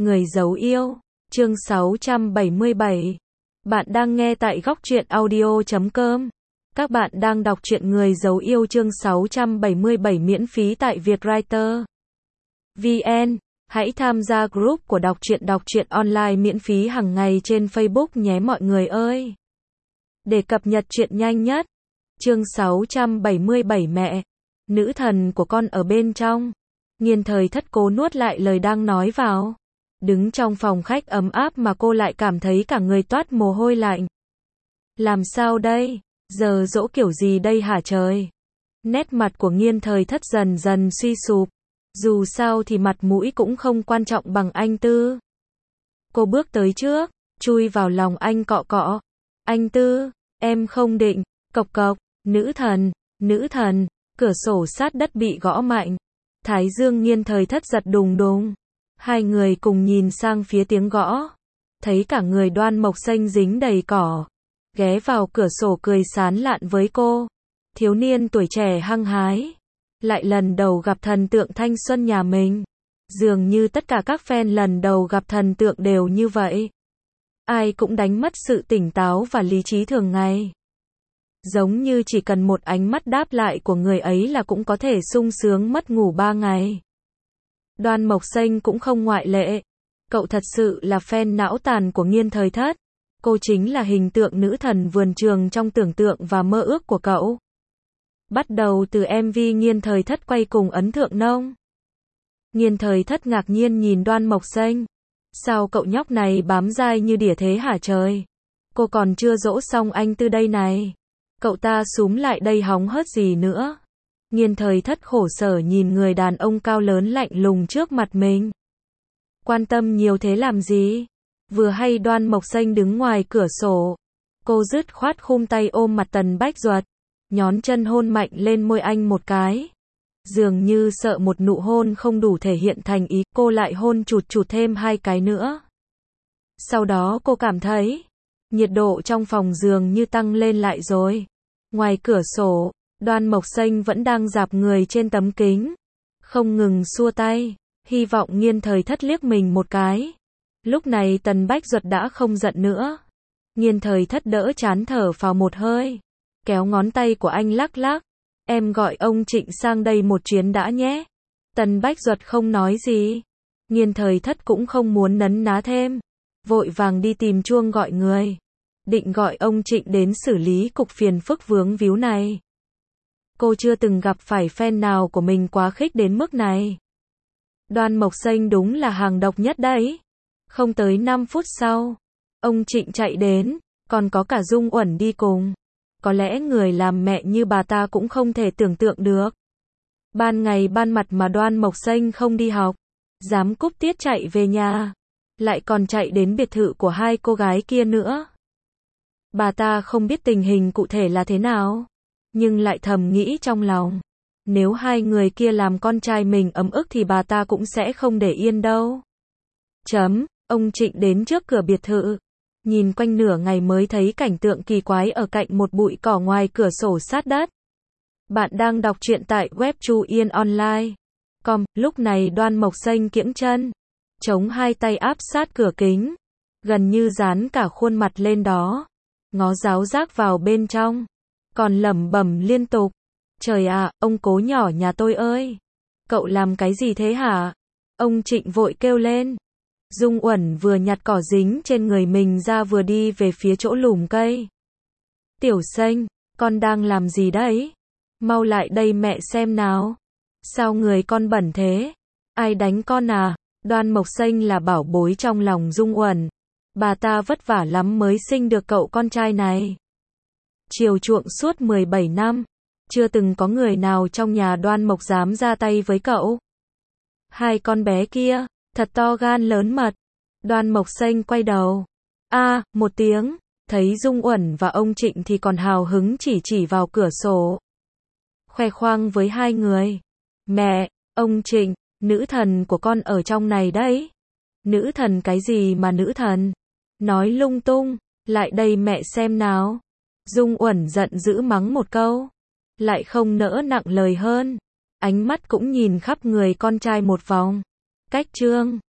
Người giấu yêu, chương 677. Bạn đang nghe tại góc truyện audio.com. Các bạn đang đọc truyện Người giấu yêu chương 677 miễn phí tại Vietwriter VN. Hãy tham gia group của đọc truyện online miễn phí hàng ngày trên Facebook nhé mọi người ơi. Để cập nhật truyện nhanh nhất. Chương 677 mẹ, nữ thần của con ở bên trong. Nghiên Thời Thất cố nuốt lại lời đang nói vào. Đứng trong phòng khách ấm áp mà cô lại cảm thấy cả người toát mồ hôi lạnh. Làm sao đây? Giờ dỗ kiểu gì đây hả trời? Nét mặt của Nghiên Thời Thất dần dần suy sụp. Dù sao thì mặt mũi cũng không quan trọng bằng anh Tư. Cô bước tới trước, chui vào lòng anh cọ cọ. Anh Tư, em không định. Cộc cộc, nữ thần, cửa sổ sát đất bị gõ mạnh. Thái dương Nghiên Thời Thất giật đùng đùng. Hai người cùng nhìn sang phía tiếng gõ. Thấy cả người Đoan Mộc Xanh dính đầy cỏ. Ghé vào cửa sổ cười sán lạn với cô. Thiếu niên tuổi trẻ hăng hái. Lại lần đầu gặp thần tượng thanh xuân nhà mình. Dường như tất cả các fan lần đầu gặp thần tượng đều như vậy. Ai cũng đánh mất sự tỉnh táo và lý trí thường ngày. Giống như chỉ cần một ánh mắt đáp lại của người ấy là cũng có thể sung sướng mất ngủ 3 ngày. Đoan Mộc Xanh cũng không ngoại lệ. Cậu thật sự là fan não tàn của Nghiên Thời Thất. Cô chính là hình tượng nữ thần vườn trường trong tưởng tượng và mơ ước của cậu. Bắt đầu từ MV Nghiên Thời Thất quay cùng Ấn Thượng Nông. Nghiên Thời Thất ngạc nhiên nhìn Đoan Mộc Xanh. Sao cậu nhóc này bám dai như đỉa thế hả trời? Cô còn chưa dỗ xong anh Tư đây này. Cậu ta xúm lại đây hóng hớt gì nữa? Nghiên Thời Thất khổ sở nhìn người đàn ông cao lớn lạnh lùng trước mặt mình. Quan tâm nhiều thế làm gì? Vừa hay Đoan Mộc Xanh đứng ngoài cửa sổ. Cô dứt khoát khum tay ôm mặt Tần Bách Duật. Nhón chân hôn mạnh lên môi anh một cái. Dường như sợ một nụ hôn không đủ thể hiện thành ý, cô lại hôn chụt thêm 2 cái nữa. Sau đó cô cảm thấy nhiệt độ trong phòng dường như tăng lên lại rồi. Ngoài cửa sổ, Đoan Mộc Xanh vẫn đang dạp người trên tấm kính, không ngừng xua tay, hy vọng Nghiên Thời Thất liếc mình một cái. Lúc này Tần Bách Duật đã không giận nữa. Nghiên Thời Thất đỡ chán thở phào một hơi, kéo ngón tay của anh lắc lắc. Em gọi ông Trịnh sang đây một chuyến đã nhé. Tần Bách Duật không nói gì. Nghiên Thời Thất cũng không muốn nấn ná thêm, vội vàng đi tìm chuông gọi người. Định gọi ông Trịnh đến xử lý cục phiền phức vướng víu này. Cô chưa từng gặp phải fan nào của mình quá khích đến mức này. Đoan Mộc Xanh đúng là hàng độc nhất đấy. Không tới 5 phút sau, ông Trịnh chạy đến, còn có cả Dung Uẩn đi cùng. Có lẽ người làm mẹ như bà ta cũng không thể tưởng tượng được. Ban ngày ban mặt mà Đoan Mộc Xanh không đi học, dám cúp tiết chạy về nhà, lại còn chạy đến biệt thự của 2 cô gái kia nữa. Bà ta không biết tình hình cụ thể là thế nào, nhưng lại thầm nghĩ trong lòng, nếu 2 người kia làm con trai mình ấm ức thì bà ta cũng sẽ không để yên đâu. Ông Trịnh đến trước cửa biệt thự, nhìn quanh nửa ngày mới thấy cảnh tượng kỳ quái ở cạnh một bụi cỏ ngoài cửa sổ sát đất. Bạn đang đọc truyện tại web chuyenonline.com. Lúc này Đoan Mộc Xanh kiễng chân, chống 2 tay áp sát cửa kính, gần như dán cả khuôn mặt lên đó, ngó giáo giác vào bên trong, còn lẩm bẩm liên tục. Trời ạ, ông cố nhỏ nhà tôi ơi! Cậu làm cái gì thế hả? Ông Trịnh vội kêu lên. Dung Uẩn vừa nhặt cỏ dính trên người mình ra vừa đi về phía chỗ lùm cây. Tiểu Xanh, con đang làm gì đấy? Mau lại đây mẹ xem nào. Sao người con bẩn thế? Ai đánh con à? Đoan Mộc Xanh là bảo bối trong lòng Dung Uẩn. Bà ta vất vả lắm mới sinh được cậu con trai này. Chiều chuộng suốt 17 năm. Chưa từng có người nào trong nhà Đoan Mộc dám ra tay với cậu. 2 con bé kia, thật to gan lớn mật. Đoan Mộc Xanh quay đầu. Một tiếng, thấy Dung Uẩn và ông Trịnh thì còn hào hứng chỉ vào cửa sổ. Khoe khoang với 2 người. Mẹ, ông Trịnh, nữ thần của con ở trong này đấy. Nữ thần cái gì mà nữ thần? Nói lung tung, lại đây mẹ xem nào. Dung Uẩn giận dữ mắng một câu, lại không nỡ nặng lời hơn. Ánh mắt cũng nhìn khắp người con trai một vòng. Cách chương